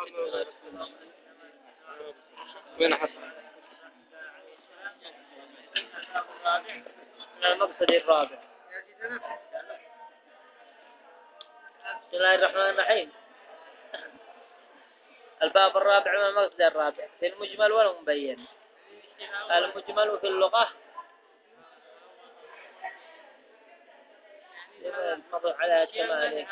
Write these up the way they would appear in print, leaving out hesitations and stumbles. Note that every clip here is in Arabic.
وين حط المقصد الرابع. بسم الله الرحمن الرحيم. الباب الرابع من المقصد الرابع في المجمل والمبين. المجمل في اللغة الموضوع على ثمانية.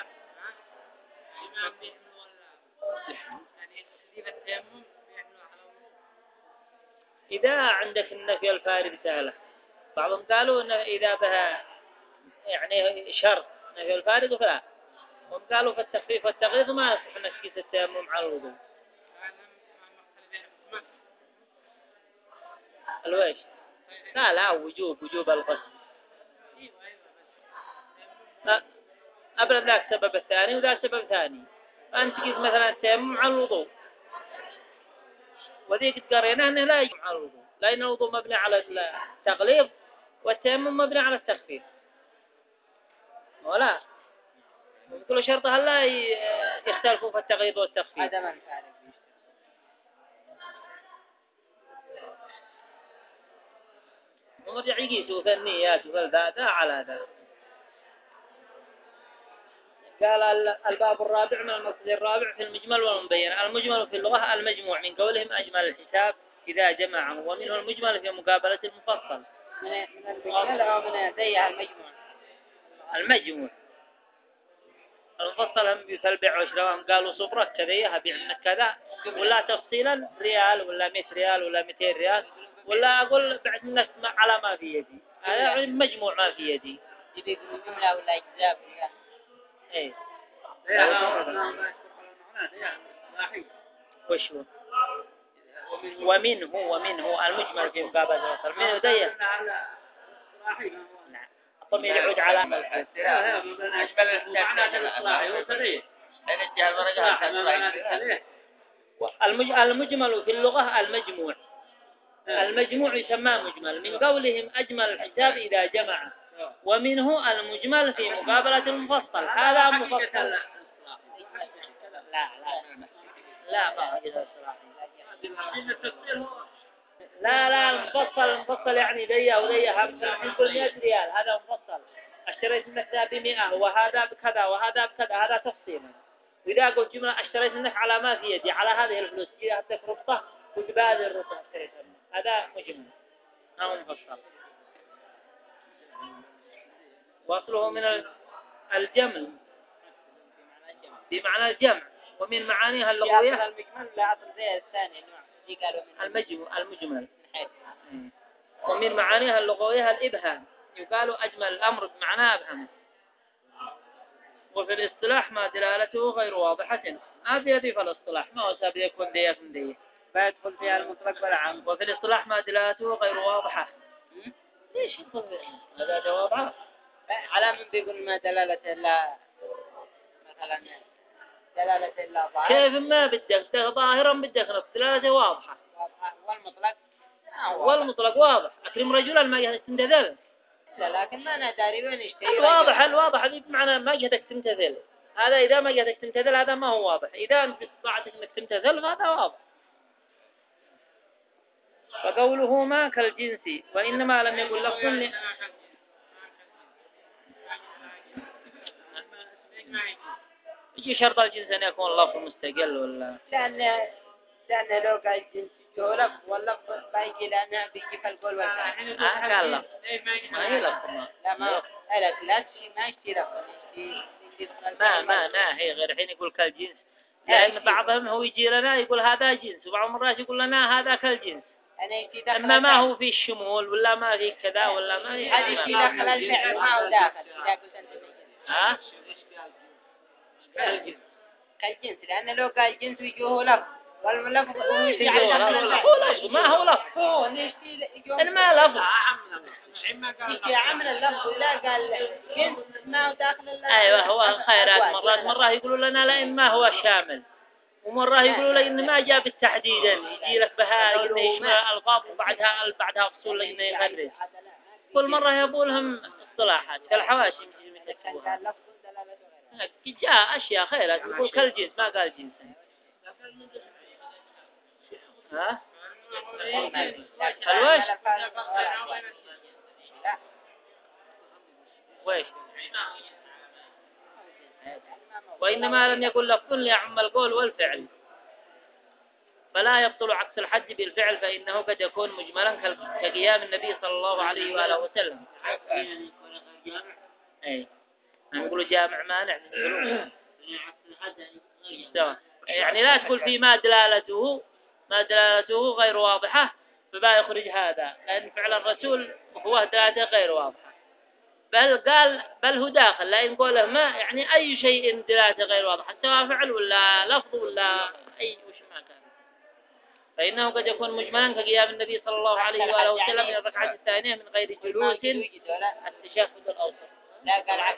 إذا عندك النفي الفارغ سهلة. بعضهم قالوا إن إذا بها يعني شرط نفي الفارغ فلا. هم قالوا في التخفيف والتغليظ ما يصح نسكيس التيمم على الوضوء. الويش لا وجوب الغسل. لا أبدا ذاك سبب الثاني وذاك سبب ثاني. أنت قيس مثلا التيمم على الوضوء وذيك قرينا أنه لا يجب على الوضوء لأن الوضوء مبني على التغليظ والتيمم مبني على التخفيف ولا كل شرطها لا يختلفوا في التغليظ والتخفيف. هذا ما نعرف. ونرجع يقيسوا في النيات وذا على ذا. قال الباب الرابع من المقصد الرابع في المجمل والمبين. المجمل في اللغة المجموع من قولهم أجمل الحساب إذا جمعه ومنه المجمل في مقابلة المفصل. من المجمل أو من زي المجموع المفصل هم مثل بيع وشراء قالوا صبرك كذا هبيع منك كذا ولا تفصيلا ريال ولا 100 ريال ولا 200 ريال ولا أقول بعد منك على ما في يدي. هذا يعني مجموع ما في يدي. يبي يقولوا جملة ولا إجزاء ولا إيه. وشو ومنه المجمل في مقابلة المفصل منه ضيق. نعم الضمير يعود على المجمل في اللغة المجموع يسمى مجمل من قولهم أجمل الحساب إذا جمع ومنه المجمل في مقابلة المفصل. هذا مفصل لا المفصل يعني ذي أو ذي هم كل 100 ريال هذا مفصل. اشتريت منك ذا ب100 وهذا بكذا وهذا بكذا هذا تفصيلا. وإذا قلت جملة اشتريت منك على ما في يدي على هذه الفلوس إذا أعطيك ربطة وتبادل الربطة اشتريتها منك هذا مجمل أو مفصل. واصله من الجمل بمعنى الجمع ومن معانيها اللغوية المجمل لا أصل زي الثاني المجمل ومن معانيها اللغوية الإبهام يقال أجمل الأمر بمعنى أبهم. وفي الاصطلاح ما دلالته غير واضحة ما في هذه في الاصطلاح ما هو سابق يكون دي فيدخل فيها المطلق والعام. وفي الاصطلاح ما دلالته غير واضحة. ليش يدخل هذا جواب على من بيقول ما دلالة إلا مثلا دلالة إلا ظاهر كيف ما بدك ظاهرا بدك نفس دلالته واضحة والمطلق واضح. أكرم رجلا ما يهدك تمتثل لكن ما أنا داري وين يشتري الواضح هذه بمعنى ما يهدك تمتثل. هذا إذا ما يهدك تمتثل هذا ما هو واضح. إذا أنت استطعتك أنك تمتثل هذا واضح. فقوله ما كالجنس وإنما لم يقل لفظ يجي شرط الجنس أن يكون لفظ مستقل ولا لأن لو قال الجنس جولف واللفظ بايجي لأنها بيجي في القول والكلام قال لفظ ما هي لفظ لا ما يشتي لفظ ما هي غير حين يقول كالجنس لأن بعضهم هو يجي لنا يقول هذا جنس وبعض المرات يقول لنا هذا كالجنس أما ما هو في الشمول ولا ما في كذا ولا ما في هذا يشتي داخل الفعل ما هو داخل إذا قلت أنت كالجنس لأن لو قال جنس يجوه لفظ واللفظ ما هو لفظ ما لفظ يجي عمل اللفظ لا قال جنس ما هو داخل أيوة هو الخيرات مرة يقولوا لنا لا إما هو شامل ومرة يقولوا لي إن ما جاء بالتحديد يجي لك بها إنه يشمل الألفاظ وبعدها فصول إنه يغرز كل مرة يقولهم اصطلاحات كالحواشي جاء أشياء خيرات يقول كالجنس ما قال جنس ها الوش ويش وإنما لم يكن لفظ ليعم القول والفعل فلا يبطل عكس الحج بالفعل فإنه قد يكون مجملا كقيام النبي صلى الله عليه وآله وسلم. أي نقول جامع مانع من العلوم يعني لا تقول في ما دلالته غير واضحة فما يخرج هذا لأن فعل الرسول هو دلالته غير واضحة بل هو داخل لا نقوله ما يعني أي شيء دلالته غير واضحة سواء فعل ولا لفظ ولا أي وش ما كان فإنه قد يكون مجملا كقيام النبي صلى الله عليه وآله وسلم من الركعة الثانية من غير جلوس التشهد الأوسط لا قال عكس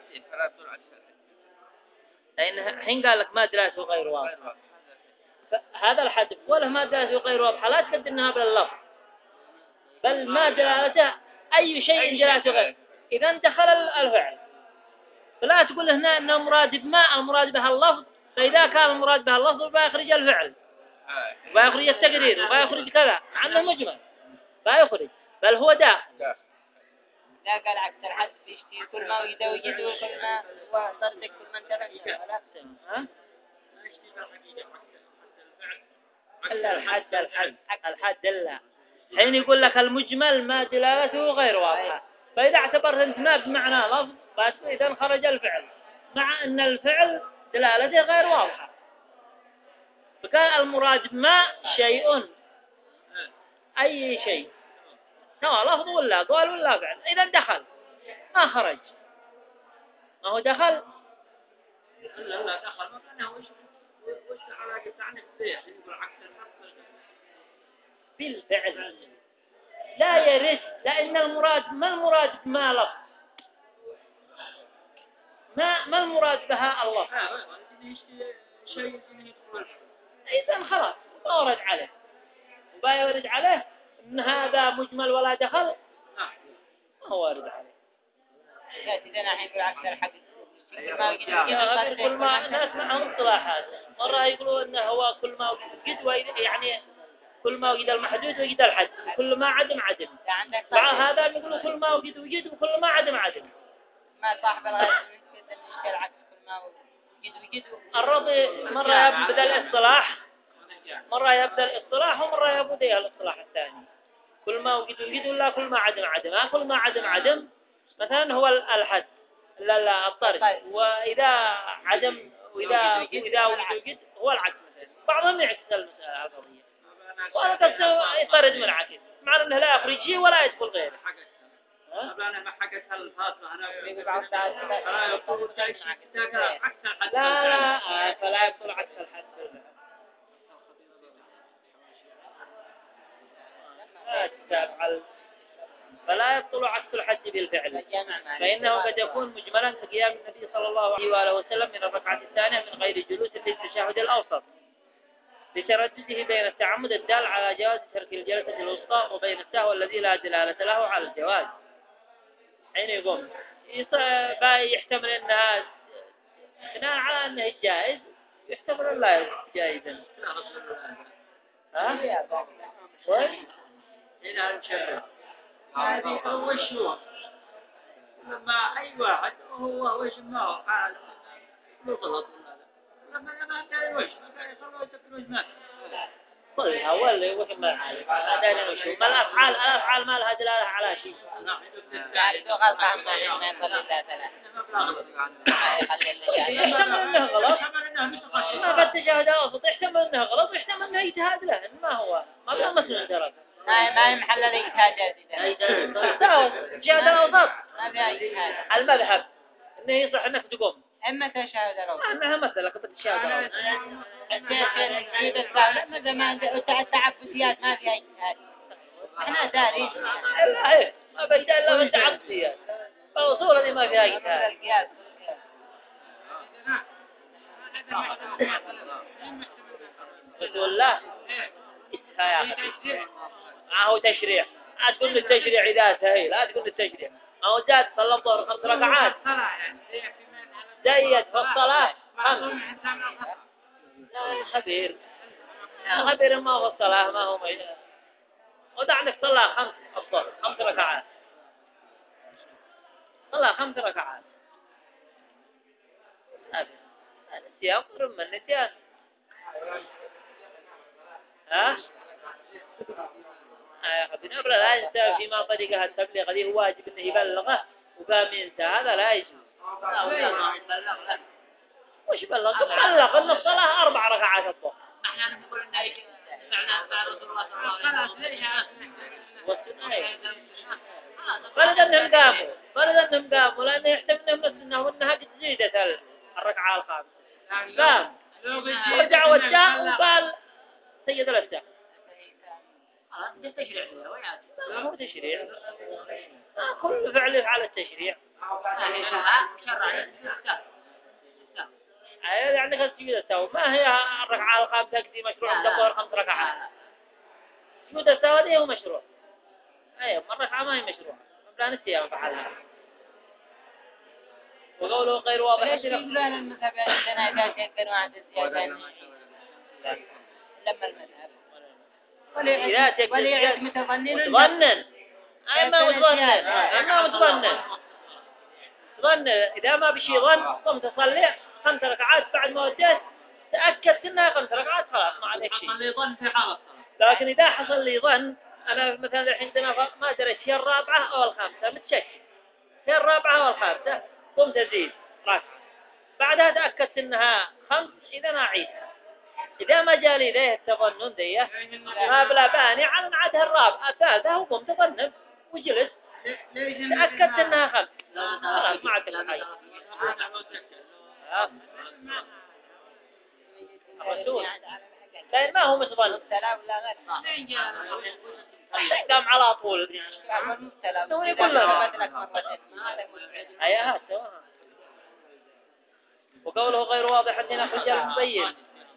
لأن حين قال لك ما دلالته غير واضحة هذا الحدث ولا ما دلالته غير واضحة لا تقدمها باللفظ بل ما دلالته أي شيء دلالته غير إذا دخل الفعل فلا تقول هنا أنه مراد بما المراد بها اللفظ فإذا كان المراد بها اللفظ فيخرج الفعل ويخرج التقدير ويخرج كذا عنه مجمل فيخرج بل هو داخل لا قال عكس الحد يشتي كل ما وجد وكل ما هو صدق كل ما انتبه لا الحد لا حين يقول لك المجمل ما دلالته غير واضحة فإذا اعتبرت انت ما بمعنى لفظ فإذا خرج الفعل مع أن الفعل دلالته غير واضحة فكان المراد ما شيء أي شيء سواء لفظ ولا قول ولا فعل إذا دخل ما خرج ما هو دخل لا دخل ما كان وش العلاقة تعني يقول عكس الحق بالفعل لا يرد لأن المراد ما المراد ما لفظ ما المراد بها الله شيء إذا خلاص ما ورد عليه وما يورد عليه إن هذا مجمل ولا دخل ما هو ورد عليه لا تدنا الحين بالعكس الحق كل ما ناس معهم اصطلاحات مرة يقولوا إنه هو كل ما وجد يعني كل ما وجد المحدود وجد الحد كل ما عدم مع هذا يقولوا كل ما وجد وكل ما عدم ما صاحب الغاية من كده نشكل عكس كل ما وجد الرضي مرة يبدأ الاصطلاح ومرة يبدأ الاصطلاح الثاني كل ما وجد ولا كل ما عدم كل ما عدم مثلا هو الحد لا الطرد وإذا عدم وإذا وجد هو العكس مثلا بعضهم يعكس المسألة القضية وأنا قد يطرد من العكس معنى أنه لا يخرج شيء ولا يدخل غيره أنا ما حكت الفاطمة أنا فلا يقول عكس الحد لا فلا يقول عكس الحد فلا يبطل عكس الحج بالفعل فإنه قد يكون مجملا كقيام النبي صلى الله عليه وآله وسلم من الركعة الثانية من غير جلوس في التشهد الأوسط لتردده بين التعمد الدال على جواز ترك الجلسة الوسطى وبين السهو الذي لا دلالة له على الجواز حين يقوم يحتمل أنها بناء على أنه جائز يحتمل أن لا جائزا هنا نشرب هذه وش هو لما أي واحد هو وش ما هو حال غلط لما كان وش ما كان يصلوا يتكلوا جمال قلها ولا وش ما هذا وش ما الأفعال ما لها دلالة على شيء يعني غلط ما يصلي الله يحتمل انه غلط ما قد تجاهد الأوسط يحتمل انه غلط ويحتمل انه يجتهد له ما هو ما بلا مسلم درب ما محل الاجتهاد جهاد الأوسط ما فيها اجتهاد المذهب انه يصح انك تقوم اما تشهد الأوسط انها مثلا كنت تشهد الأوسط مثلا ما التعبديات ما فيها اجتهاد احنا دارين لا ما بيدا الا التعبديات فالأصول هذه ما فيها اجتهاد رسول الله معه تشريع لا تقول التشريع إذا سهل لا تقول التشريع ما هو جاد صلى الظهر 5 ركعات زيد في الصلاة 5 خبير خبير ما هو الصلاة ما هو ودع عندك صلاة 5 أفضل 5 ركعات صلاة 5 ركعات هذا السياق من النسيان ها بنقول لا ينسى فيما طريقها التبليغ هذه هو واجب انه يبلغه وقام ينسى هذا لا يجوز وش بلغ بلغ ان الصلاه 4 ركعات الظهر احنا نقول انه معنى مع رسول الله صلى الله عليه وسلم فرد انهم قاموا لانه يحتمل انه انها قد زيدت الركعه الخامسه قام ورجع وجاء وقال سيد الأسلام ده تشريع لا هو تشريع كل فعل على التشريع يعني سجود السهو ما هي الركعة الخامسة دي مشروع عند الظهر 5 ركعات سجود السهو دي هو مشروع أيوة الركعة ما هي مشروع لا نسيها فعلها وقوله غير واضح ليش يقولون المذهب عندنا إذا شكر واحد الزيادة لما المذهب وليعد متظنن ما متظنن ظن إذا ما بشي ظن قم تصلي 5 ركعات بعد ما وديت تأكدت إنها 5 ركعات خلاص ما عليك شيء حصل لي ظن في حالة لكن إذا حصل لي ظن أنا مثلا الحين ما دريت هي الرابعة أو الخامسة متشكك هي الرابعة أو الخامسة قمت أزيد ركعة بعدها تأكدت إنها 5 إذا أنا أعيدها إذا ما جالي ذي التظنن ذي ما بلا باني على عادها الرابعة الثالثة وقمت أظنن وجلس تأكدت إنها 5 خلاص معك الحي الرسول لأن ما هو متظن قام على طول نقول كلنا أيها سواء وقوله غير واضح أن نخرج المبين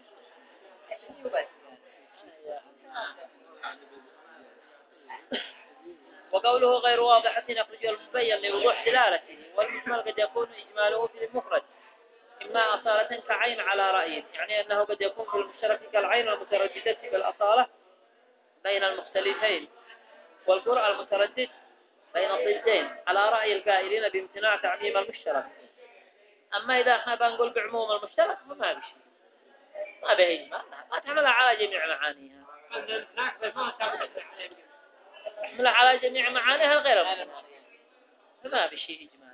وقوله غير واضح أن نخرج المبين لوضوح دلالته والمجمل قد يكون إجماله في المفرد إما أصالة كعين على رأيه يعني أنه قد يكون في المشترك كالعين المترددة بالأصالة بين المختلفين والقرء المتردد بين الضدين على رأي القائلين بامتناع تعميم المشترك أما إذا احنا بنقول بعموم المشترك فما بشيء ما به ما تحملها على جميع معانيها تحملها على جميع معانيها غير المشترك فما بشيء إجمال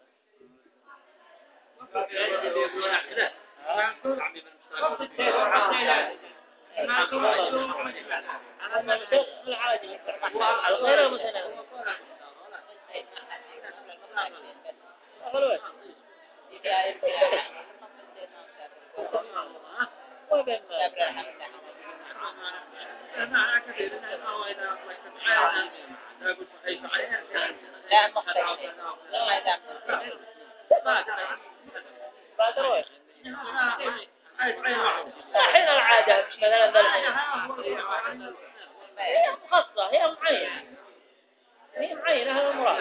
الغير المتناول لا مختلف ما دام الحين العادة مثلا هي مخصصة هي معينة هذا المراد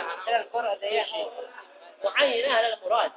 معينة هذا المراد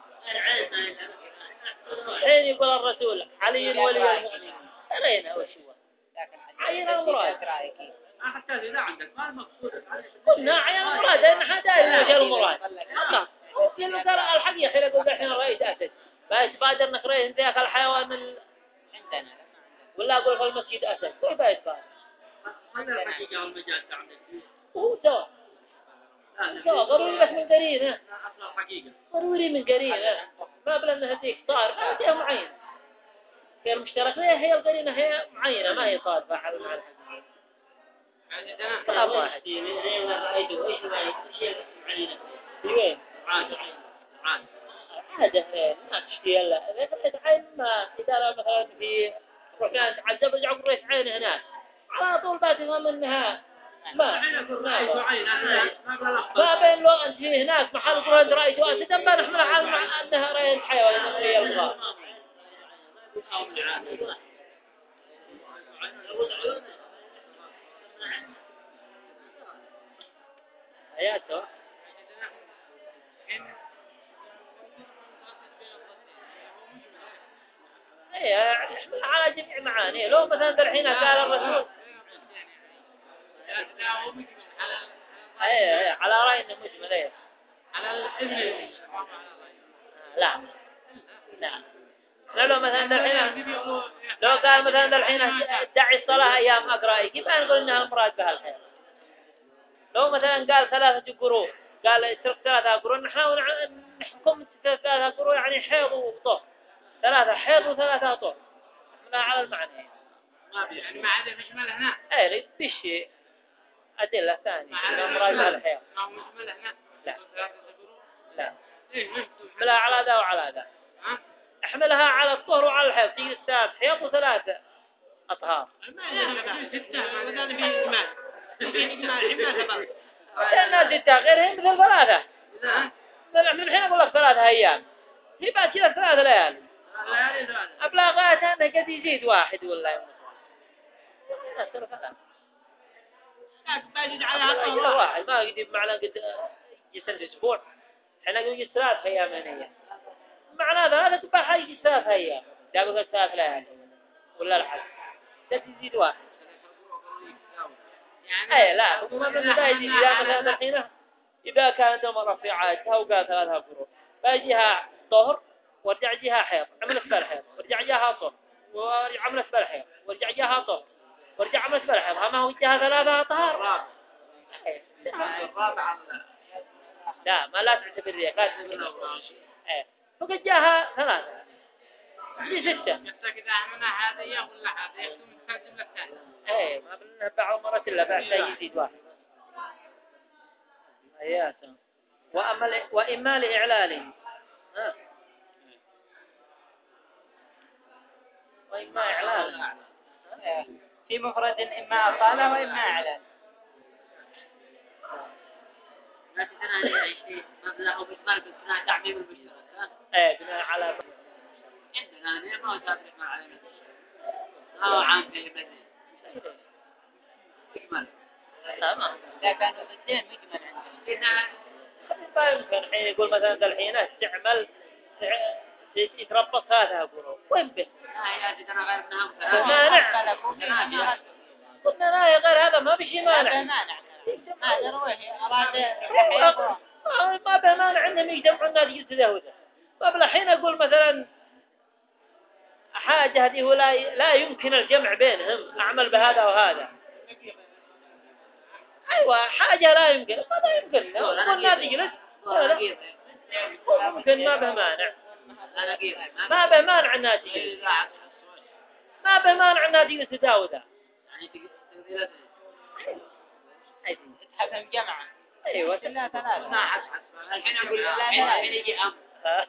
حين يقول الرسول علي ولي المؤمنين أرينا وش هو عين المراد حتى إذا عندك ما المقصود قلنا عين المراد لأن حدا وش المراد ممكن ترى الحقيقة يقول إحنا رأيت أسد فإتبادر نخرج أنت يا أخي الحيوان عندنا ولا أقول في المسجد أسد كيف يتبادر هذا الحقيقة والمجال عندك وهو سواء ضروري بس من قرينه أصل الحقيقة ضروري من قرينه ما بلا أنها هديك صار هي معينة هي المشترك هي القرينة هي معينة ما هي صادفة على مع الحقيقة كلام واحد رأيته إيش معينة وين عادة ما تشتي إلا إذا كنت عين ما إذا مثلا في رحنا تعذب رجع قريت عين هناك على طول باتفهم إنها ما بين لو أنت في هناك محل قريت رأيت أسدا ما نحمل على أنها رأيت حيوان هي الغار حياته ايه على جميع معاني. لو مثلا الحين قال الرسول ايه على رأي انه مجمل ايه على الابن لا لو مثلا الحين لو قال مثلا الحين ادعي الصلاة ايام اقرأي كيف نقول انها المراد بها الحيض؟ لو مثلا قال 3 قروء قال اترك 3 قروء نحاول نحكم 3 قروء يعني حيض وطهر 3 حيض و3 طهر لا على المعنى يعني ما عاد مشمل هنا ايه بشيء أدلة ثانية المراد بها الحيض ما هو مشمل هنا لا ايه احملها على ذا وعلى ذا احملها على الطهر وعلى الحيض تجي 3 حيض و3 أطهار لأن 6 غيرهم مثل 3 من الحين أقول لك 3 أيام هي بعد كذا 3 ليالي أبلاغات أنه قد يزيد 1 ولا يوم واحد ما يجيب معنا قد يسند أسبوع احنا نقول 3 أيام هي معنى 3 تبقى حاجة 3 أيام تقول 3 ليالي ولا الحد قد يزيد 1 اي لا هو ما من بداية إذا مثلا الحين إذا كانت المرأة في عادتها وقال 3 قروء فيجيها طهر وارجع جيها حيض عملت بالحيض وارجع جيها طهر وارجع عملت بالحيض وارجع جيها طهر وارجع عملت بالحيض ما هو جيها 3 طهر لا ما لا تعتبر رياقات ايه فقد جاها 3 دي 6 إذا عملنا هذا ولا هذا يكون متقدم للثاني ايه ما بنبع مرة إلا بعد يزيد 1 اياته وإما لإعلاله وإما إعلاله في مفرد إما أصالة وإما إعلان. لكن أنا يعني مبلغ بالمال بسنا تعميم المشترك ايه بناء على عندنا أنا ما أتابع مع علينا هو عام في بدني مجمل تمام إذا كانوا ضدين مجمل عندنا. ما يمكن الحين يقول مثلا الحين استعمل يتربص 3 قروء وين به لا يا أنا غير منهم مانع قلنا لا يا غير هذا ما بشي مانع ما نروح أراد ما به مانع انهم يجمعوا الناس يجلسوا وذا طب الحين اقول مثلا حاجة هذه لا يمكن الجمع بينهم اعمل بهذا وهذا ايوه حاجة لا يمكن ما يمكن قلنا تجلس ممكن ما به مانع ما به مانع الناس يجلس ما به مانع الناس يجلس تداوذا تحفهم جمعا. ايوه لا 3 ما حد الحين أقول الحين يجي أمر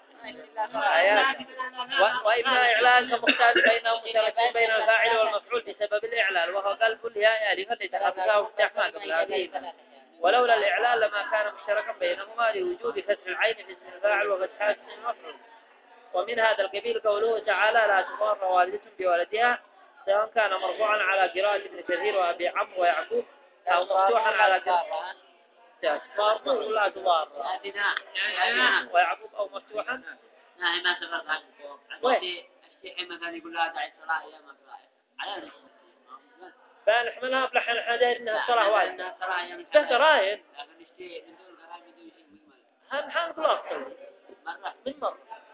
وإما إعلان كمختلف بينهم مشترك بين الفاعل والمفعول بسبب الإعلان وهو قلب الياء ألفا لتحققه افتح ما قبل هذه ولولا الإعلان لما كان مشتركا بينهما لوجود فتح العين في اسم الفاعل وفتحات اسم المفعول. ومن هذا القبيل قوله تعالى لا تضار والدة بولدها سواء كان مرفوعا على قراءة ابن كثير وأبي عمرو ويعقوب أو مفتوحا على قراءة مرفوع لا تضار ويعقوب أو مفتوحا لا هي ما تفرق عن الفوق الشيء مثلا يقول لا داعي الصلاة يا ما على فنحملها بلحن الحديد إنها صلاة واجبة إنها صلاة يا تحت راين لكن الشيء من دون قرار من دون شيء مجمل هم حان كل أصل مرة من مرة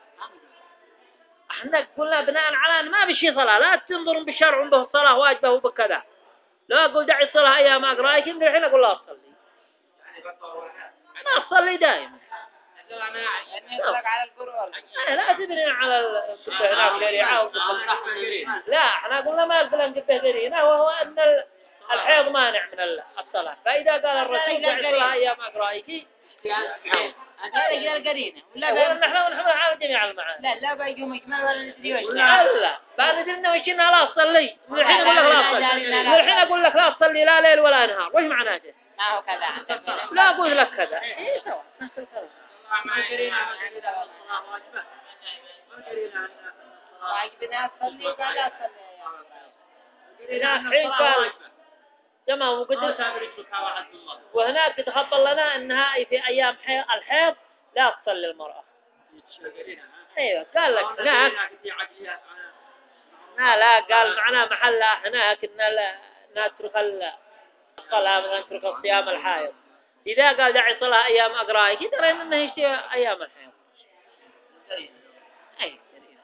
احنا قلنا بناء على أن ما بشي صلاة لا تنظرون بالشرع به الصلاة واجبة وبكذا لا أقول دعي الصلاة أيام أقرأ يمكن الحين أقول لا أصلي ما أصلي دائما يعني يطلق على القرور. لا تبني على القبة هناك شريعة لا احنا قلنا ما يقول أن قبة ذرينا وهو أن الحيض مانع من الصلاة فإذا قال الرسول دعي الصلاة أيام أقرأيك هذا إلى القرينة ولا نحن ونحمل على جميع المعاني لا بيجوا مجمل ولا ندري وش لا بعد ندرنا وش إنها لا تصلي الحين أقول لك لا تصلي الحين أقول لك لا تصلي لا ليل ولا نهار وش معناته ما هو كذا عندك لا أقول لك كذا إيه سوا نفس الكلام واجبنا أصلي ولا أصلي إذا حين قال تمام وقد وهناك تخبر لنا أنها في أيام الحيض لا تصلي المرأة أيوة قال لك هناك لا قال معنا محلها هناك إن لا نترك الصلاة مثلا نترك الصيام الحائض. إذا قال دعي صلاة أيام أقرأ كده إنه يشتي أيام الحيض. أي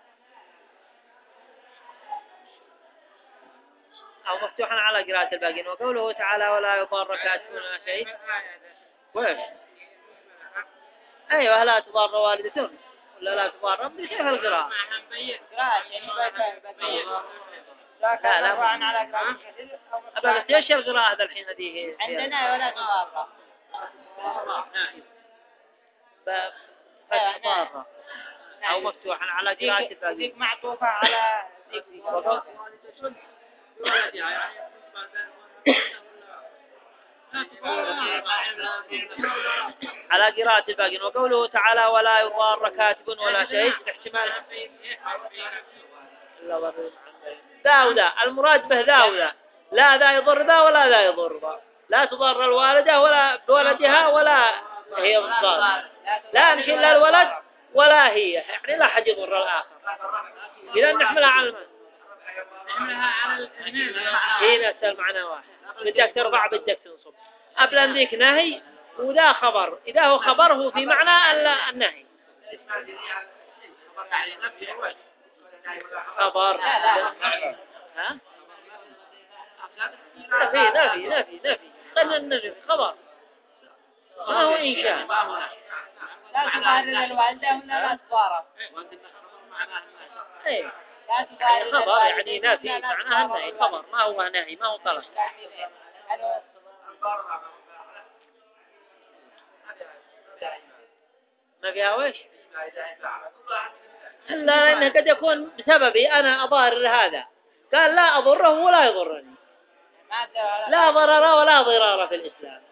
أو مفتوحا على قراءة الباقين. وقوله تعالى ولا يضار كاتب ولا شيء. وإيش؟ أيوة لا تضار والدة ولا لا تضار ربي كيف القراءة؟ لا عن على قراءة بس ايش القراءة هذا الحين هذه عندنا ولا تضار فتضار أو مفتوحا على قراءة الباقين. ذيك معطوفة على ذيك على قراءة الباقين. وقوله تعالى ولا يضار كاتب ولا شيء احتمال ذا وذا المراد به ذا وذا لا ذا يضر ذا ولا ذا يضر ذا. لا تضر الوالدة ولا بولدها ولا هي بالضار. لا نشيل لا الولد ولا هي يعني لا حد يضر الآخر. إذا نحملها على المعنى هي نفس المعنى واحد. بدك ترفع بدك تنصب قبل ذيك نهي وذا خبر. إذا هو خبر هو في معنى النهي خبر. ها نفي قلنا النفي خبر ما هو إنشاء. لا تضار الوالدة ولا لا تضار. ايه لا تضار خبر يعني نفي معناها النهي خبر ما هو نهي ما هو طلب. ما فيها وش إلا لأنه قد يكون بسببي أنا أضار هذا. قال لا أضره ولا يضرني. لا ضرر ولا ضرار في الإسلام.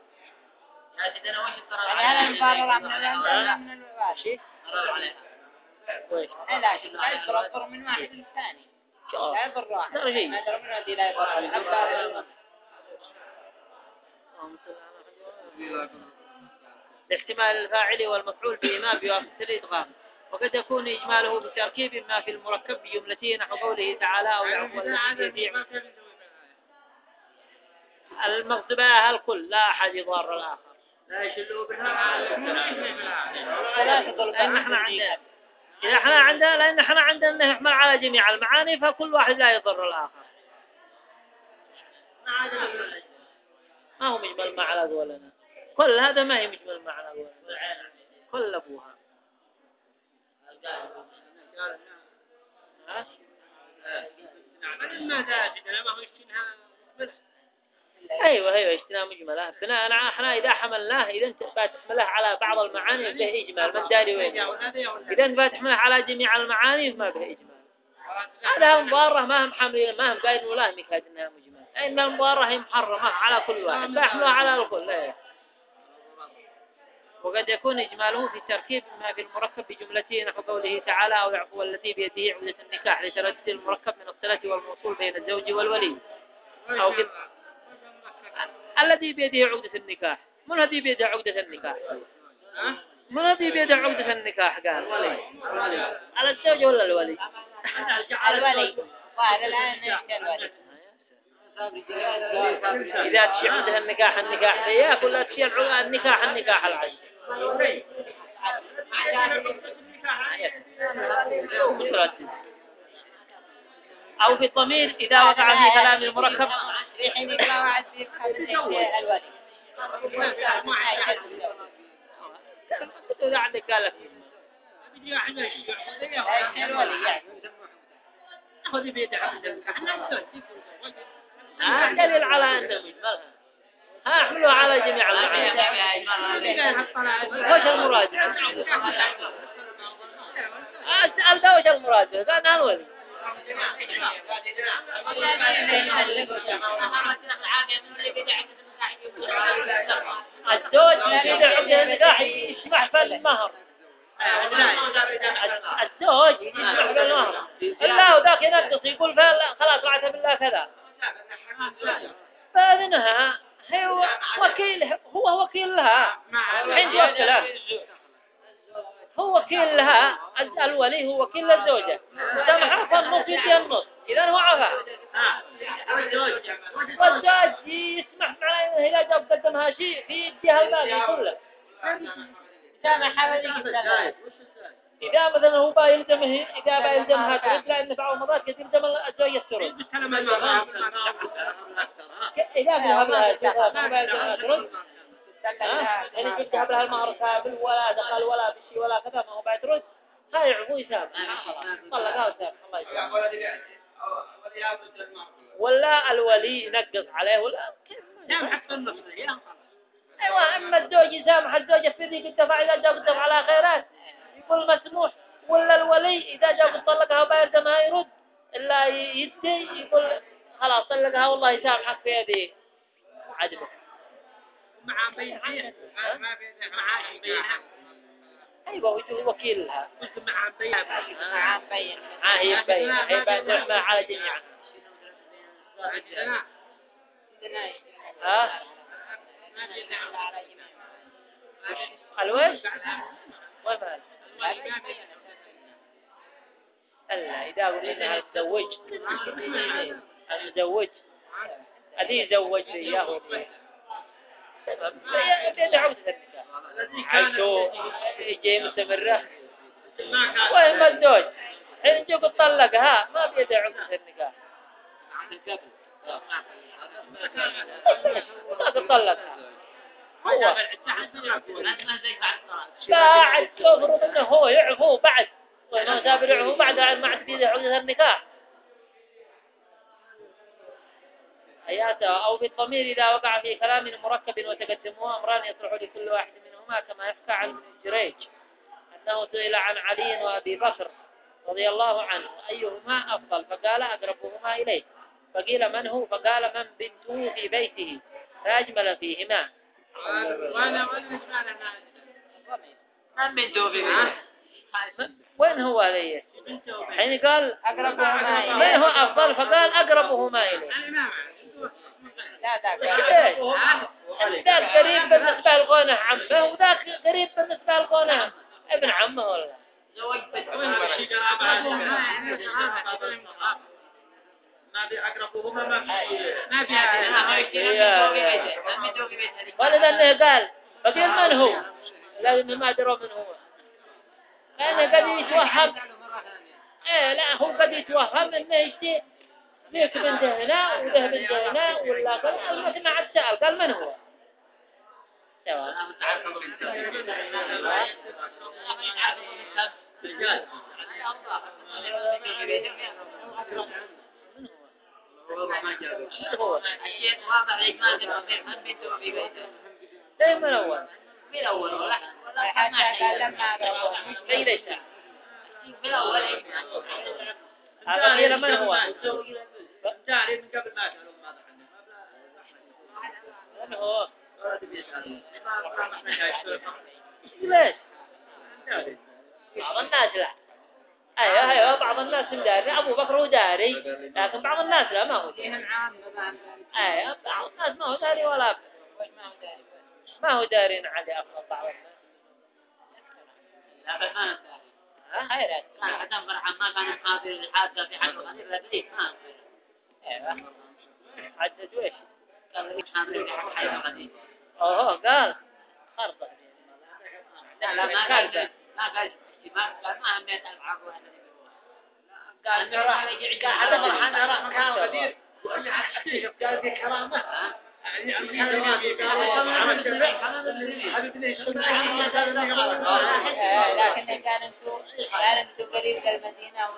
هذا المضارر من الوالد. ويش لا يضر من واحد للثاني. لا يضر واحد. ما يضر من الذي لا يضر. لاحتمال الفاعل والمفعول بما بواسطة الإدغام. وقد يكون إجماله بتركيب ما في المركب بجملته نحو قوله تعالى أو يعفو الذي يبيع المغصبة الكل لا أحد يضار الآخر. لا يشلوا بها لأن احنا عندنا إذا احنا عندنا لأن احنا عندنا أنه يحمل على جميع المعاني فكل واحد لا يضر الآخر. ما هو مجمل معنى ذولنا كل هذا ما هي مجمل معنى ذولنا كل أبوها. أيوة اشتنا مجملة بناء احنا إذا حملناه إذا انت بتحمله على بعض المعاني به إجمال من داري وين. إذا انت بتحمله على جميع المعاني ما به إجمال. هذا مضارة ما هم حاملين ما هم قايلين ولا هم يكادنها مجمل. إن المضارة هي محرمة على كل واحد بحملها على الكل. وقد يكون إجماله في تركيب ما في المركب بجملته نحو قوله تعالى أو يعفو التي بيده عقدة النكاح لتردد المركب من الصلة والموصول بين الزوج والولي. أو الذي بيده عقدة النكاح من الذي بيده عقدة النكاح؟ من الذي بيده عقدة النكاح قال ولي على الزوج ولا الولي؟ الولي. وهذا الآن الولي. إذا تشيع عقدة النكاح فيها ولا تشيع النكاح العشر متردد. أو في الضمير إذا وقع في كلام المركب الحين يقرأ واحد يفهم الولي. إذا عندك قال الولي خذي بيدها دليل على أنه مجملها احملوها على جميع المعاني. وش المراد؟ اسأل ده وش المراد؟ قال الولي الزوج يبيع عقدة النكاح يسمح بالمهر. الزوج يسمح بالمهر إلا وذاك ينقص يقول خلاص رعت بالله كذا فاذنها هو وكيل لها عند وكله هو وكيل لها. الولي هو وكيل للزوجة سمحها فالنص يدي النص إذا هو عفا والزوج يسمح معنا إذا جاء قدمها شيء في الجهة الباقي كله. سامح حواليك الثلاث. إذا مثلا هو بايلزمه إذا بايلزمها ترد لأن بعض المرات قد يلزم الزوج الترد. إذا ذهب لها شيء ما بايلزمها ترد. يعني قد ذهب لها المهر كامل ولا دخل ولا بشيء ولا كذا ما هو بايترد. هاي عفو يسامح. طلقها وسامح الله يسامح. ولا الولي ينقص عليه ولا كيف؟ أيوة أما الزوج يسامح الزوجة في ذيك الدفع إذا جاء الدفع على خيرات يقول مسموح. ولا الولي إذا جاء طلقها بايلزمها يرد إلا يدي يقول خلاص طلقها والله يسامحك في يدي عجبك. مع بين ما في معاش بينها. أيوة ويجوا وكيلها. مع بين. هي بين ما على جميعا. ها؟ الوش؟ وين مال؟ ألا إذا قلنا المزوج المزوج أدي زوج إياه بيدعو النكاح عيشوا يجي مستمرة وهم الزوج حين جو طلقها ما بيدعو النكاح ما تطلقها هو بعد تفرض انه هو يعفو بعد وما سابر يعفو بعد ما عاد بيدعو النكاح حياته أو بالضمير إذا وقع في كلام مركب وتقدمه أمران يصلح لكل واحد منهما كما يحكى عن جريج أنه سئل عن علي وأبي بكر رضي الله عنه أيهما أفضل فقال أقربهما إليه فقيل من هو فقال من بنته في بيته فأجمل فيهما وانا من بنته في بيته وين هو عليه حين قال من هو أفضل فقال أقربهما إليه ذاك قريب بالنسبة لغونه عمه وذاك قريب بالنسبة لغونه ابن عمه ولا ما بأقربهما ما ولذا انه قال فقيل من هو لازم ما دروا من هو لأنه قد يتوهم لا هو قد يتوهم انه يشتي ذيك بنت هنا وده بنت هنا ولا قال ما سمع السؤال قال من هو تمام هو الشيء واضح لك ما تبغى من بنته في بيته من أول في الأول ولا حتى قال لما أقربه أي ليس في الأول هذا غير من هو جاري من قبل ما سألوا ماذا عنه من هو ليش بعض الناس لا ايوه بعض الناس داري ابو بكر هو داري لكن بعض الناس لا ما هو داري ايوه بعض الناس ما هو داري ولا ما هو داري علي افضل بعض الناس لا بس ما خيرات كان حتى فرحان ما كان حاضر الحادثة في حلو غني لا بديت ما ايوه عدد ويش قال لي حاضر في حلو غني قال خرطة لا ما قال ما هميت العقل قال انه راح يجي حتى فرحان راح مكان غدير وقال لي حتى قال في كرامه يعني المكان ما في لكن كان انتم قريب المدينة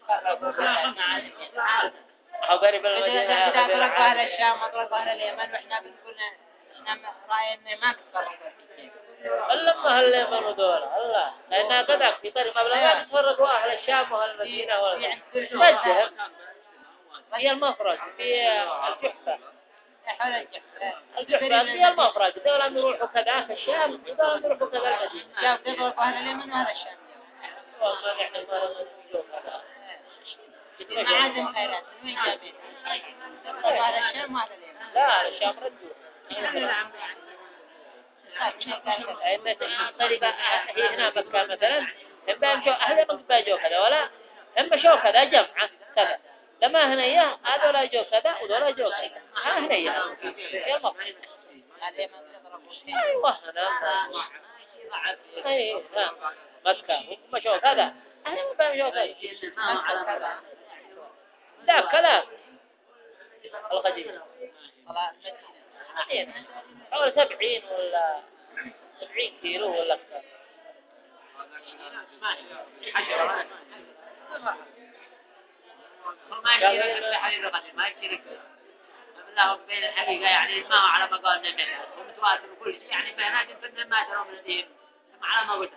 أو قريب المدينة أقرب أهل الشام أقرب أهل اليمن وإحنا بنقول إحنا رأينا ما تفرقوا لما هاليمن دولة الله لأنها قدك في طريق مبلغ ما تفرقوا أهل الشام وأهل المدينة ولا مجهم هي المفرد في الجحفة الجحفة هي المفرد دولة نروحوا كذا في الشام ودولة نروحوا كذا المدينة لا تقرب أهل اليمن وأهل الشام والله نحن ما نشوف هذا معادن خيرات من وين جابين أهل الشام وأهل اليمن لا الشام ردوا الطريقة هي هنا مكان مثلا هم بيمشوا أهل من بيجوا كذا ولا هم شو كذا جمعة كذا لما هنية هذا ولا جو كذا ولا جو كذا ما هنية يلا أيوة أنا أي مكة مشوا كذا أنا ما بمشوا كذا لا كلام القديم حوالي 70 ولا 70 كيلو ولا أكثر ما يشترك بحديث القديم ما يشترك الله بين الحقيقة يعني ما هو على ما قالنا منها ومتواصل وكل شيء يعني بينات يمكن ما ترى من الدين على ما قلت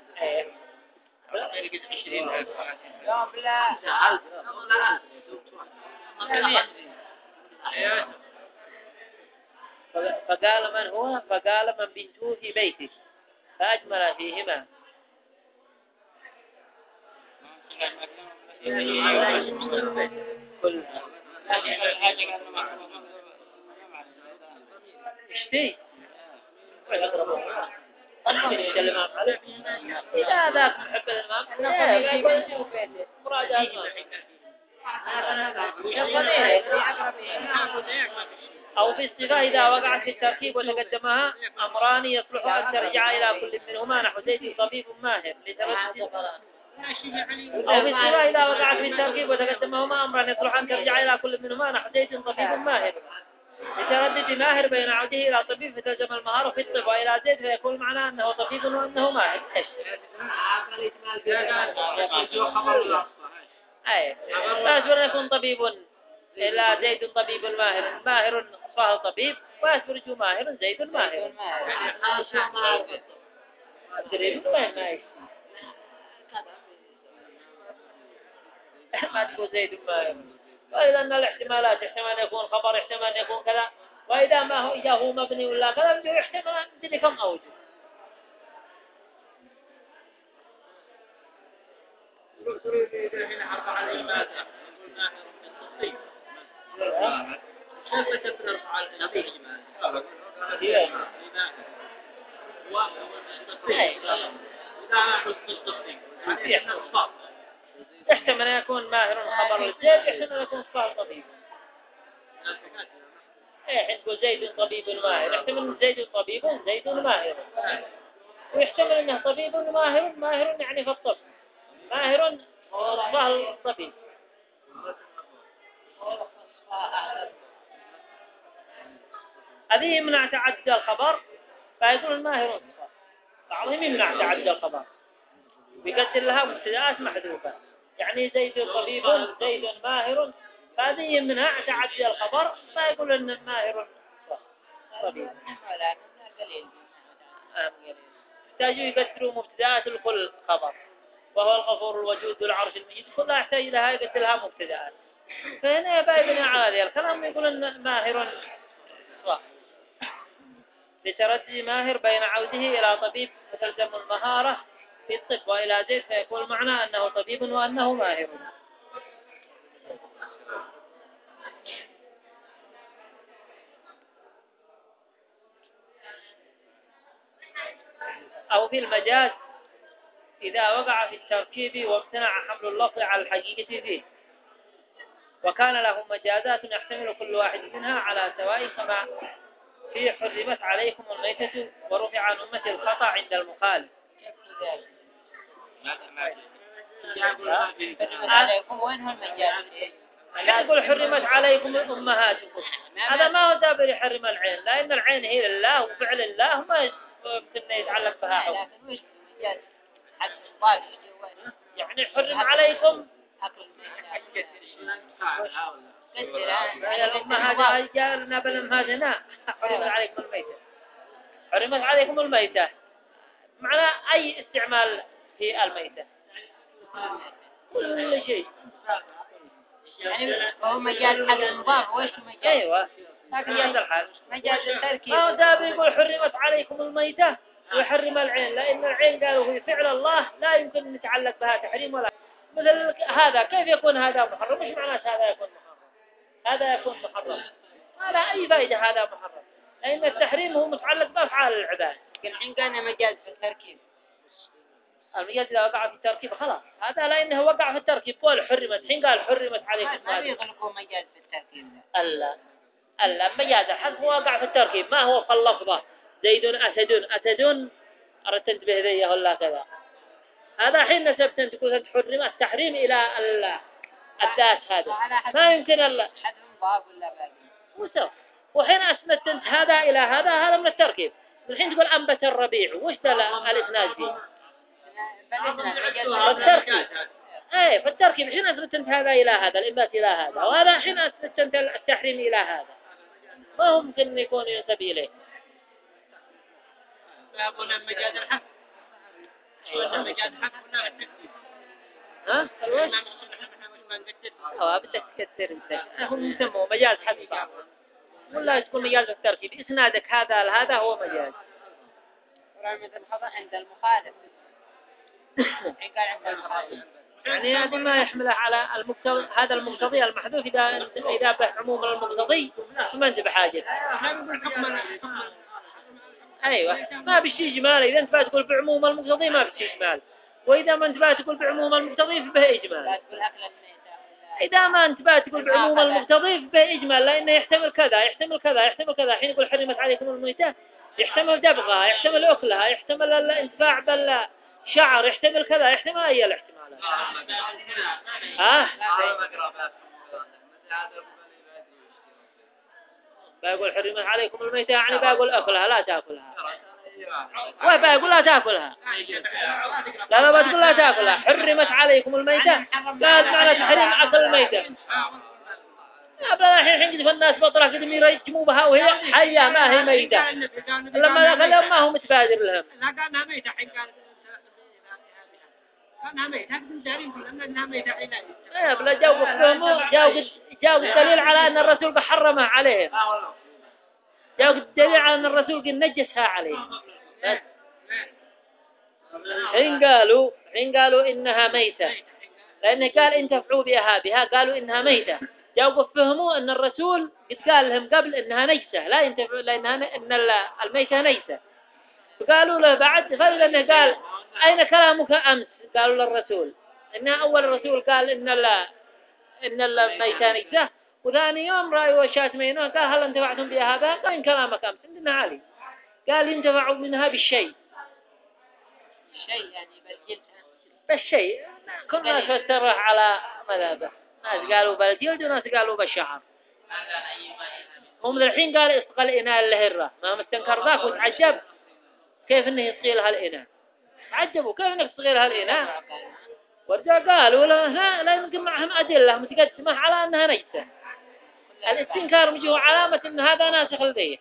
لا بلا فقال من هو فقال من بنته في بيته فأجمل فيهما كل اشتي يتكلم عليه إذا ذاك محب الإمام مراد أو في الصفة إذا وقعت في التركيب وتقدمها أمران يصلح أن ترجع إلى كل منهما نحو زيد طبيب ماهر أو في الصفة إذا وقعت في التركيب وتقدمهما أمران يصلح أن ترجع إلى كل منهما نحو زيد طبيب ماهر لتردد ماهر بين عوده إلى طبيب فتلزم المهارة في الطب وإلى زيد فيكون معناه أنه طبيب وأنه ماهر أي فأسبر يكون طبيب إلى زيد طبيب ماهر ماهر صاه طبيب وأسبر ماهر زيد ماهر أدري وين ما يشتي ما تقول زيد ماهر وإذا أن الاحتمالات احتمال أن يكون خبر احتمال أن يكون كذا وإذا ما هو إذا هو مبني ولا كذا بدي احتمال بدي كم أوجه هنا 4 الإيمان يقول ماهر بالتصديق كيف تبنى 4 الإيمان يحتمل أن يكون ماهر خبر الزيد يحتمل أن يكون صار طبيب يقول زيد طبيب ماهر يحتمل زيد طبيب زيد ماهر ويحتمل أنه طبيب ماهر ماهر يعني في الطب ماهر صار طبيب هذه يمنع تعدى الخبر فيقول الماهر بعضهم يمنع تعدى الخبر بيقدر لها مبتدآت محذوفة يعني زيد طبيب زيد ماهر فهذه يمنع تعدي الخبر فيقول ان الماهر طبيب يحتاجوا يقدروا مبتدآت لكل خبر وهو الغفور الوجود ذو العرش المجيد كلها يحتاج لها يقدر لها مبتدآت فهنا يبين على ذلك الكلام يقول ان ماهر لتردد ماهر بين عوده إلى طبيب فتلزم المهارة في الطب وإلى زيد فيكون معنى أنه طبيب وأنه ماهر أو في المجاز إذا وقع في التركيب وامتنع حمل اللفظ على الحقيقة فيه وكان له مجازات يحتمل كل واحد منها على سواء كما في حرمت عليكم الميتة ورفع عن أمة الخطأ عند المخالف عليكم وين هو المجال يقول حرمت عليكم أمهاتكم هذا ما هو دابر يحرم العين لأن العين هي لله وفعل الله ما يمكن يتعلق بها حكم لكن وش المجال حق الطاقة يعني حرم عليكم الأمهات جاءنا بالأمهاتنا حرمت عليكم الميتة حرمت عليكم الميتة معنى أي استعمال في الميتة كل شيء يعني هو مجال حق المضاف وش مجال أيوة لكن جاءت الحال مجال التركيب ما هو دابر يقول حرمت عليكم الميتة ويحرم العين لأن العين قالوا في فعل الله لا يمكن أن يتعلق بها تحريم ولا مثل هذا كيف يكون هذا محرم مش معنى هذا يكون محرم هذا يكون محرم ما لا أي فائدة هذا محرم لأن التحريم هو متعلق بأفعال العباد الحين كان مجال في التركيب المجاز إذا وقع في التركيب خلاص هذا لأنه وقع في التركيب قول حرمت حين قال حرمت عليكم ما يخلقون مجاز في التركيب ألا مجاز الحذف وقع في التركيب ما هو في اللفظة زيد أسد أردت تنتبه ذي ولا كذا هذا حين نسبت أن تقول حرم التحريم إلى الذات هذا ما يمكن الله حد مضاف ولا باقي مستوى وحين أسندت أنت هذا إلى هذا من التركيب الحين تقول أنبت الربيع وش دل الإسناد فيه فالتركيب فالتركيب حين أسندت أنت هذا إلى هذا الإنبات إلى هذا وهذا حين أسندت أنت التحريم إلى هذا ما هو ممكن أن يكون ينسب إليه بابنا مجاز الحق مجاز الحق ولا التكتير ها؟ بدك تكثر انت هم يسموه مجاز حذف ولا تكون مجاز التركيب اسنادك هذا لهذا هو مجاز رمز الخطأ عند المخالف قال عند المخالف يعني هذا ما يحمله على المقتضي هذا المقتضي المحذوف إذا بعموم المقتضي ما انت بحاجة أيوة ما بشي إجمال إذا انت بتقول بعموم المقتضي ما بشي إجمال وإذا ما انت بتقول بعموم المقتضي فبه إجمال إذا ما انت بتقول بعموم المقتضي فبه إجمال لأنه يحتمل كذا يحتمل كذا يحتمل كذا حين يقول حرمت عليكم الميتة يحتمل دبغها يحتمل أكلها يحتمل الانتفاع بالشعر يحتمل كذا يحتمل أي الاحتمالات بقول حرمت عليكم الميتة يعني بقول أكلها لا تأكلها وبقول لا تأكلها لا بتقول لا تأكلها حرمت عليكم الميتة لا معنى تحريم أكل الميتة الحين قد الناس بطرة قد يرجموا بها وهي حية ما هي ميتة لما قال ما هو متبادر لهم لا قالنا ميتة حين قالنا ميتة هكذا دارين كلهم أنها ميتة حين بلا جاوب الدليل على أن الرسول بحرمها عليهم جاوب الدليل على أن الرسول قد نجسها عليهم حين قالوا إنها ميتة لأنه قال انتفعوا بها قالوا إنها ميتة جاوبوا فهموا أن الرسول قد قال لهم قبل إنها نجسة لا ينتفعوا لأنها إن الميتة نجسة فقالوا له بعد فإنه قال أين كلامك أمس قالوا للرسول إنها أول الرسول قال إن الميتة نجسة وثاني يوم رأيوا الشاتمين قال هل انتفعتم بها هذا قال كلامك أمس عندنا علي قال ينتفعوا منها بالشيء يعني بالجلد بالشيء كل ناس فتره على مذهبه ناس قالوا بالجلد وناس قالوا بالشعر هم الحين قال استقل إناء الهرة ما مستنكر ذاك وتعجب كيف إنه يصغير هالإناء عجبوا كيف إنك تصغير هالإناء ورجع قالوا لا يمكن معهم أدلة متقدمة على أنها نجسة الاستنكار مجيه علامة إن هذا ناسخ لديه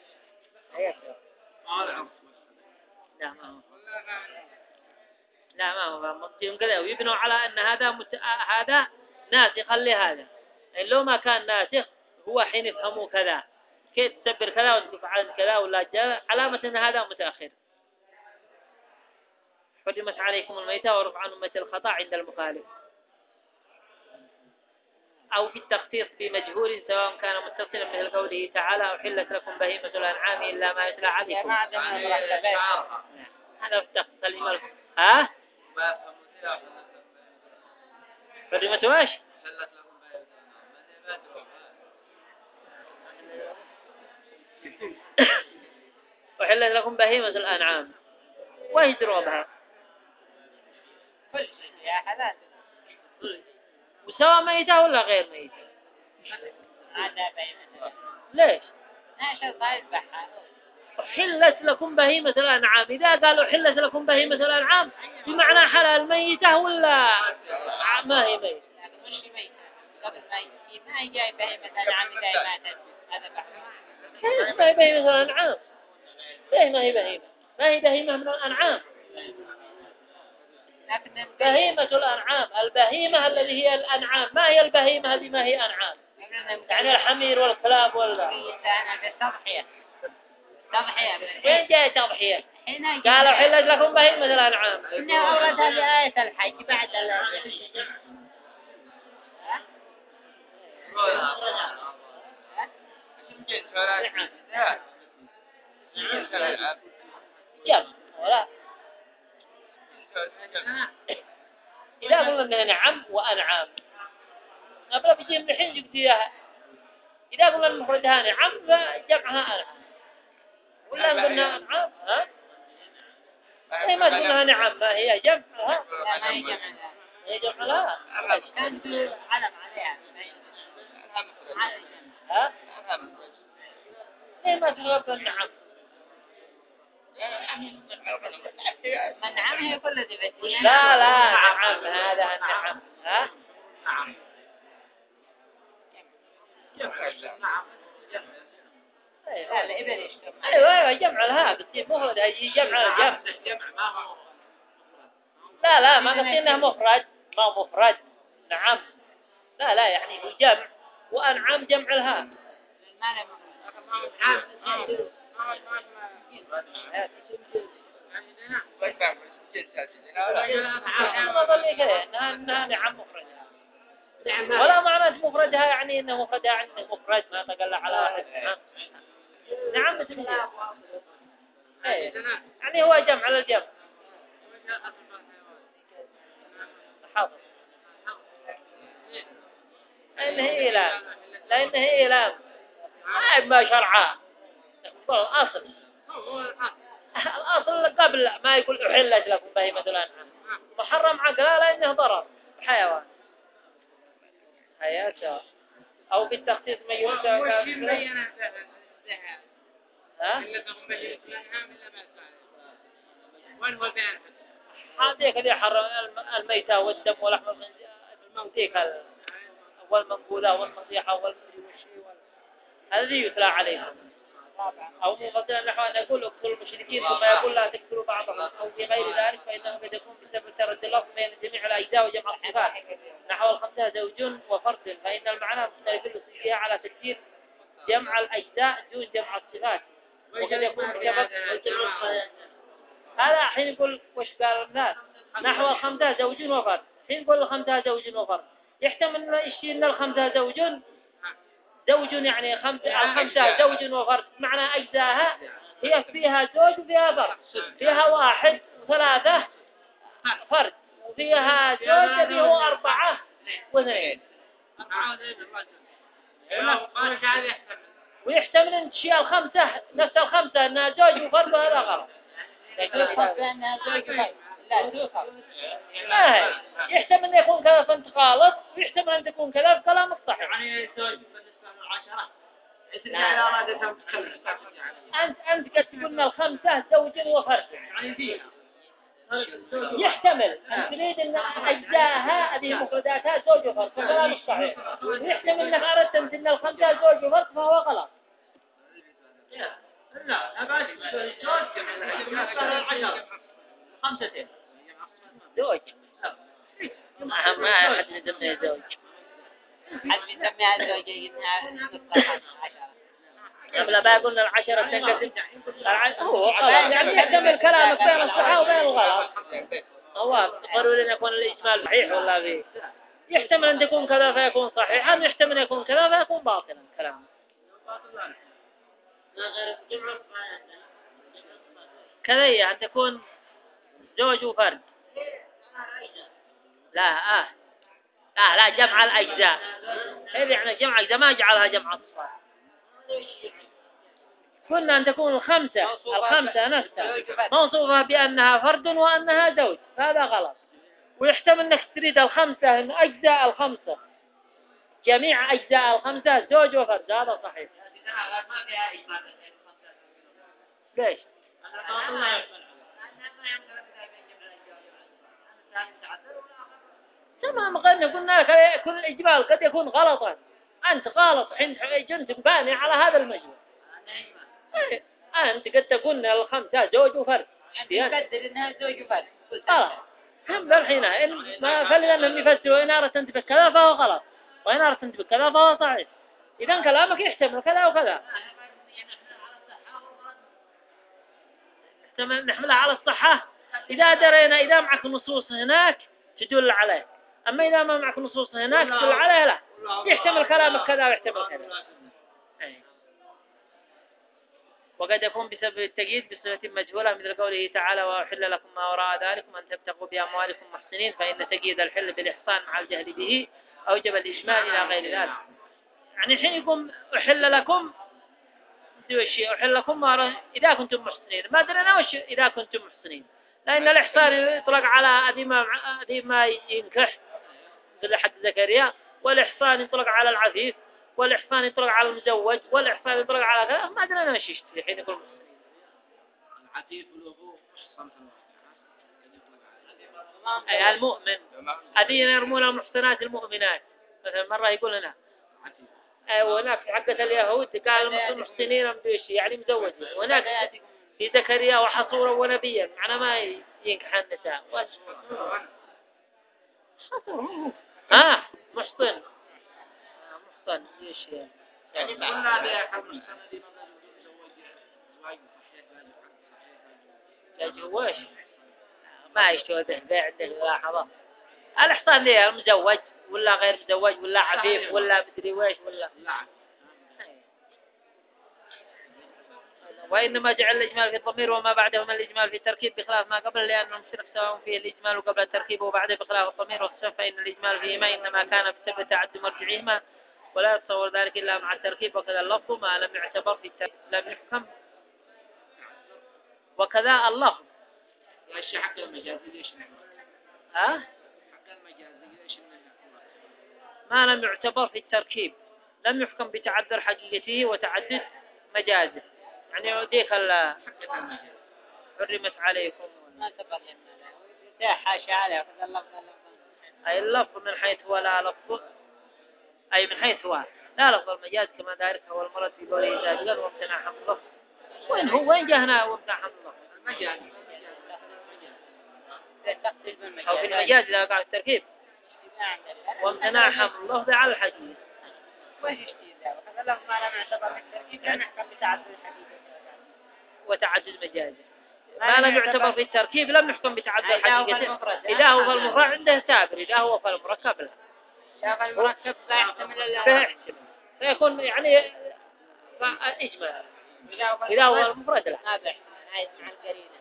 لا ما هو مقتين كذا ويبنوا على أن هذا ناسخ لهذا لو ما كان ناسخ هو حين يفهموا كذا كيف تسبر كذا وتفعل كذا ولا جاء علامة أن هذا متأخر حرمت عليكم الميتة ورفع عن أمة الخطأ عند المخالف أو في التخصيص بمجهول سواء كان متصلا مثل قوله تعالى أحلت لكم بهيمة الأنعام إلا ما يتلى عليكم هذا في التخصيص الإمام حرمت واش أحلت لكم بهيمة الأنعام ويجروا بها يا حلال وسواء ميتة ولا غير ميتة ليش حلت لكم بهيمة الأنعام إذا قالوا حلت لكم بهيمة الأنعام بمعنى حلال ميتة ولا ما هي ميتة مش ميتة قبل ما هي جاي بهيمة الأنعام جاي ماتت هذا بحث ما هي بهيمة الأنعام ليه ما هي بهيمة ما هي بهيمة من الأنعام بهيمة الأنعام البهيمة الذي هي الأنعام ما هي البهيمة هذه ما هي أنعام يعني الحمير والكلاب ولا تضحية وين جاي تضحية قالوا حلت لكم بهيمة الأنعام إنه أورد هذه آية الحج بعد يلا ولا نعم وأنعام قبل بيجي من الحين جبتيها إذا قلنا المفردها نعم فجمعها أنعام ولا قلنا أنعام ها هي ما تقولها نعم ما هي جمعها لا ما هي جمع هي جمع لها أنت علم عليها ها هي ما تقول نعم من نعم هي كل ذي لا نعم هذا النعم ها لا الإبل يشتغل ايوه جمع لها بتصير مفرد هي جمع الجمع لا ما قصدي انه مفرد ما مفرد نعم لا يعني هو جمع وانعام جمع لها ما له ما ظل كذا انها نعم مفردها ولا معنى مفردها يعني انه مفردها يعني انه مفرد ما تقل على واحد نعم مثل كذا يعني هو جمع على الجمع حاضر لأنه إيلام ما شرعا الأصل قبل ما يقول أحلت لكم بهيمة الأنعام محرم عقلها لأنه ضرر حيوان حياته أو بالتخصيص ما يقول ها؟ وين هو البيان؟ هذه كذا حرم الميتة والدم ولحم الخنزير والمنقولة والنصيحة والشيء هذه يتلى عليهم أو مفضلا نحو أن يقول اقتلوا المشركين ثم يقول لا تقتلوا بعضهم أو في غير ذلك فإنه قد يكون بسبب ترد اللفظ بين جميع الأجزاء وجمع الصفات نحو الخمسة زوج وفرد فإن المعنى مختلف فيها على تكثير جمع الأجزاء دون جمع الصفات وقد يكون بسبب هذا حين يقول وش قال الناس نحو الخمسة زوج وفرد حين يقول الخمسة زوج وفرد يحتمل أن الخمسة زوج يعني الخمسة زوج وفرد معنى أجزاها هي فيها زوج وفيها فرد فيها واحد وثلاثة فرد وفيها زوج الذي هو 4 واثنين ويحتمل أن تشيء الخمسة نفس الخمسة أنها زوج وفرد وهذا غلط أنها زوج لا توصل ما هي يحتمل أن يكون كذا فانت غلط ويحتمل أن تكون كذا بكلامك صحيح يعني زوج بالنسبة للعشرة إذا أرادتهم تخلص أنت قد تقولنا الخمسة زوج وفرد يعني فيها يحتمل أن تريد أن أجزاءها هذه مفرداتها زوج وفرد فكلامك صحيح ويحتمل أنك أردت أن الخمسة زوج وفرد فهو غلط لا أبعد زوج بالنسبة للعشرة 5 زوج ما أحد يسميه زوج حد يسميها زوجة إنها تستطيع 10 قبل ما قلنا 10 تنقسم هو خلاص يعني يحتمل كلامك بين الصحة وبين الغلط هو ضروري أن يكون الإجمال صحيح ولا فيه يحتمل أن تكون كذا فيكون صحيحا ويحتمل أن يكون كذا فيكون باطلا كلام كذا أن تكون زوج وفرد لا جمع الأجزاء هذا يعني جمع الأجزاء ما جعلها جمع الصفات كنا أن تكون الخمسة نفسها موصوفة بأنها فرد وأنها زوج هذا غلط ويحتمل أنك تريد الخمسة أن أجزاء الخمسة جميع أجزاء الخمسة زوج وفرد هذا صحيح ليش؟ تمام قلنا كل إجمال قد يكون غلطا أنت غلط حين جنتك باني على هذا المجموع أنت قد تقول الخمسة زوج وفرد أنت تقدر إنها زوج وفرد هم الحين ما فلنهم يفسروا إن أردت أنت بكذا فهو غلط وإن أردت أنت بكذا فهو صحيح إذن كلامك يحتمل كذا وكذا نحملها على الصحة إذا درينا إذا معك نصوص هناك تدل عليه أما إذا ما معك نصوص هناك تدل عليه لا يحتمل كلامك كذا ويحتمل كذا وقد يكون بسبب التقييد بصفة مجهولة مثل قوله تعالى وأحل لكم ما وراء ذلك وأن تبتغوا بأموالكم محسنين، فإن تقييد الحل بالإحصان مع الجهل به أوجب الإجمال إلى غير ذلك. يعني حين يقوم أحل لكم أحل لكم إذا كنتم محسنين، ما درنا وش إذا كنتم محسنين، لأن الإحصان يطلق على أدي ما ينكح مثل حق زكريا، والإحصان يطلق على العفيف، والإحصان يطلق على المزوج، والإحصان يطلق على كذا، ما درنا وش يشتري حين يقول محسنين. العتيق له محصن أي المؤمن الذين يرمون المحصنات المؤمنات، مثلا مرة يقول هنا وهناك حقة اليهود قال المحسنين بيش يعني مزوجين، وهناك في زكريا وحصورا ونبيا معنى ما ينكح النساء محصن ايش يعني قلنا بها حرم السنة دي لا جواش ما يشتوى بيع عنده لاحظة. الإحصان ليه المزوج ولا غير مزوج ولا عفيف ولا بدري ويش ولا وإنما جعل الإجمال في الضمير وما بعده من الإجمال في التركيب بخلاف ما قبل، لأنه مشترك سواء فيه الإجمال قبل التركيب وبعده بخلاف الضمير والخصم، فإن الإجمال فيهما إنما كان بسبب تعدد مرجعهما ولا يتصور ذلك إلا مع التركيب، وكذا اللفظ ما لم يعتبر في التركيب لم يحكم، وكذا اللفظ يا الشيء حق المجازي ليش حق المجازي ليش ما لم يعتبر في التركيب لم يحكم بتعذر حقيقته وتعدد مجازه، يعني ذيك حرمت عليكم ما تبرهم لا حاشا عليه اللفظ أي اللفظ من حيث هو لا لفظ، أي من حيث هو لا لفظ المجاز كما ذلك هو المرض في قوله سابقا وامتنع حمل اللفظ. وين جهنا وامتنع حمل اللفظ؟ المجاز أو في المجاز إذا قال التركيب وامتنع حمل اللفظ على الحقيقة. وش يشتي ذا وهذا اللفظ ما لم يعتبر في التركيب لا نحكم بتعدد الحقيقة وتعدد مجازه ما لم يعتبر في التركيب لم يحكم بتعدد حقيقته إذا هو فالمفرد عنده سابر، إذا هو فالمركب لا شاف المركب لا يحتمل فيحتمل فيكون يعني إجمال إذا هو المفرد لا هذا مع القرينة